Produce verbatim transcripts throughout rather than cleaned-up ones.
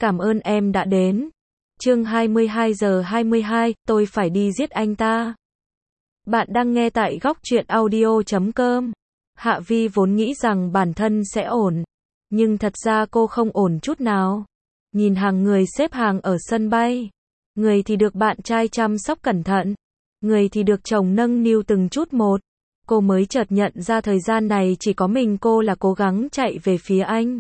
Cảm ơn em đã đến. Chương hai mươi hai giờ hai mươi hai, tôi phải đi giết anh ta. Bạn đang nghe tại góc truyện audio chấm com. Hạ Vi vốn nghĩ rằng bản thân sẽ ổn, nhưng thật ra cô không ổn chút nào. Nhìn hàng người xếp hàng ở sân bay, người thì được bạn trai chăm sóc cẩn thận, người thì được chồng nâng niu từng chút một. Cô mới chợt nhận ra thời gian này chỉ có mình cô là cố gắng chạy về phía anh.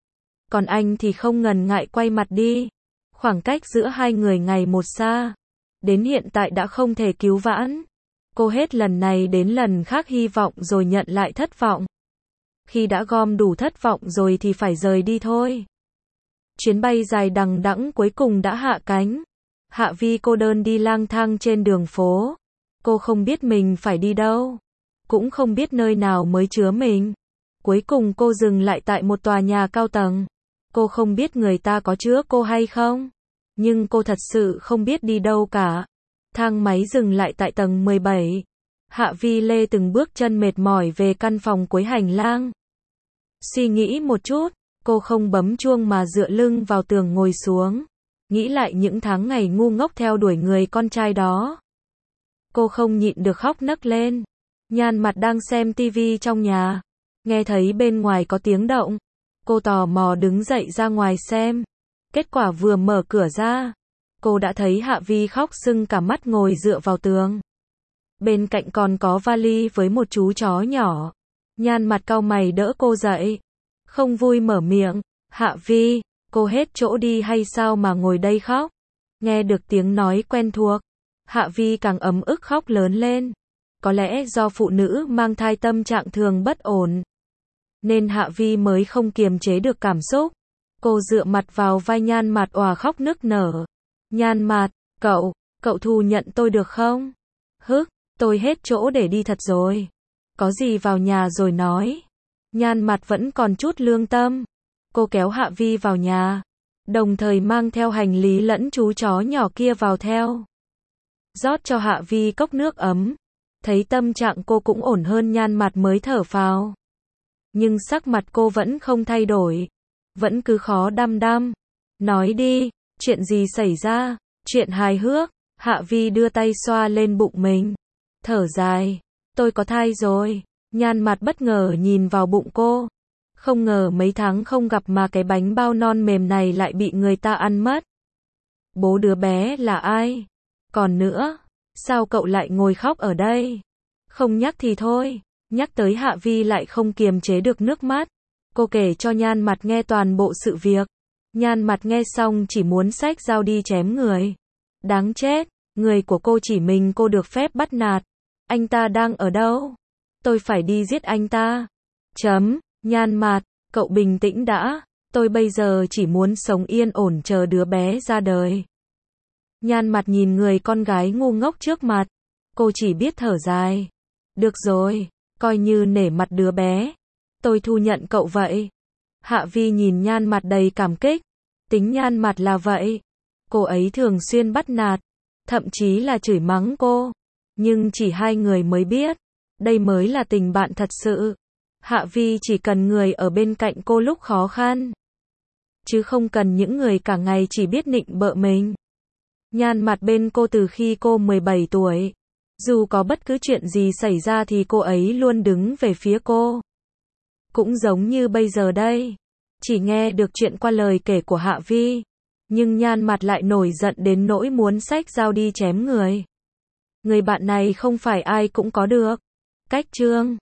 Còn anh thì không ngần ngại quay mặt đi. Khoảng cách giữa hai người ngày một xa. Đến hiện tại đã không thể cứu vãn. Cô hết lần này đến lần khác hy vọng rồi nhận lại thất vọng. Khi đã gom đủ thất vọng rồi thì phải rời đi thôi. Chuyến bay dài đằng đẵng cuối cùng đã hạ cánh. Hạ Vi cô đơn đi lang thang trên đường phố. Cô không biết mình phải đi đâu. Cũng không biết nơi nào mới chứa mình. Cuối cùng cô dừng lại tại một tòa nhà cao tầng. Cô không biết người ta có chứa cô hay không. Nhưng cô thật sự không biết đi đâu cả. Thang máy dừng lại tại tầng mười bảy. Hạ Vi lê từng bước chân mệt mỏi về căn phòng cuối hành lang. Suy nghĩ một chút, cô không bấm chuông mà dựa lưng vào tường ngồi xuống. Nghĩ lại những tháng ngày ngu ngốc theo đuổi người con trai đó. Cô không nhịn được khóc nấc lên. Nhan Mặt đang xem tivi trong nhà. Nghe thấy bên ngoài có tiếng động. Cô tò mò đứng dậy ra ngoài xem. Kết quả vừa mở cửa ra, cô đã thấy Hạ Vi khóc sưng cả mắt ngồi dựa vào tường. Bên cạnh còn có vali với một chú chó nhỏ. Nhan Mặt cau mày đỡ cô dậy. Không vui mở miệng. Hạ Vi, cô hết chỗ đi hay sao mà ngồi đây khóc? Nghe được tiếng nói quen thuộc, Hạ Vi càng ấm ức khóc lớn lên. Có lẽ do phụ nữ mang thai tâm trạng thường bất ổn, nên Hạ Vi mới không kiềm chế được cảm xúc. Cô dựa mặt vào vai Nhan Mặt òa khóc nức nở. Nhan Mặt, cậu, cậu thu nhận tôi được không? Hức, tôi hết chỗ để đi thật rồi. Có gì vào nhà rồi nói. Nhan Mặt vẫn còn chút lương tâm. Cô kéo Hạ Vi vào nhà, đồng thời mang theo hành lý lẫn chú chó nhỏ kia vào theo. Rót cho Hạ Vi cốc nước ấm. Thấy tâm trạng cô cũng ổn hơn Nhan Mặt mới thở phào. Nhưng sắc mặt cô vẫn không thay đổi. Vẫn cứ khó đăm đăm. Nói đi, chuyện gì xảy ra? Chuyện hài hước. Hạ Vi đưa tay xoa lên bụng mình. Thở dài. Tôi có thai rồi. Nhan Mặt bất ngờ nhìn vào bụng cô. Không ngờ mấy tháng không gặp mà cái bánh bao non mềm này lại bị người ta ăn mất. Bố đứa bé là ai? Còn nữa, sao cậu lại ngồi khóc ở đây? Không nhắc thì thôi. Nhắc tới Hạ Vi lại không kiềm chế được nước mắt. Cô kể cho Nhan Mặt nghe toàn bộ sự việc. Nhan Mặt nghe xong chỉ muốn xách dao đi chém người. Đáng chết, người của cô chỉ mình cô được phép bắt nạt. Anh ta đang ở đâu? Tôi phải đi giết anh ta. Chấm, Nhan Mặt, cậu bình tĩnh đã. Tôi bây giờ chỉ muốn sống yên ổn chờ đứa bé ra đời. Nhan Mặt nhìn người con gái ngu ngốc trước mặt. Cô chỉ biết thở dài. Được rồi, coi như nể mặt đứa bé. Tôi thu nhận cậu vậy. Hạ Vi nhìn Nhan Mặt đầy cảm kích. Tính Nhan Mặt là vậy. Cô ấy thường xuyên bắt nạt. Thậm chí là chửi mắng cô. Nhưng chỉ hai người mới biết. Đây mới là tình bạn thật sự. Hạ Vi chỉ cần người ở bên cạnh cô lúc khó khăn. Chứ không cần những người cả ngày chỉ biết nịnh bợ mình. Nhan Mặt bên cô từ khi cô mười bảy tuổi. Dù có bất cứ chuyện gì xảy ra thì cô ấy luôn đứng về phía cô. Cũng giống như bây giờ đây. Chỉ nghe được chuyện qua lời kể của Hạ Vi. Nhưng Nhan Mặt lại nổi giận đến nỗi muốn xách dao đi chém người. Người bạn này không phải ai cũng có được. Cách chương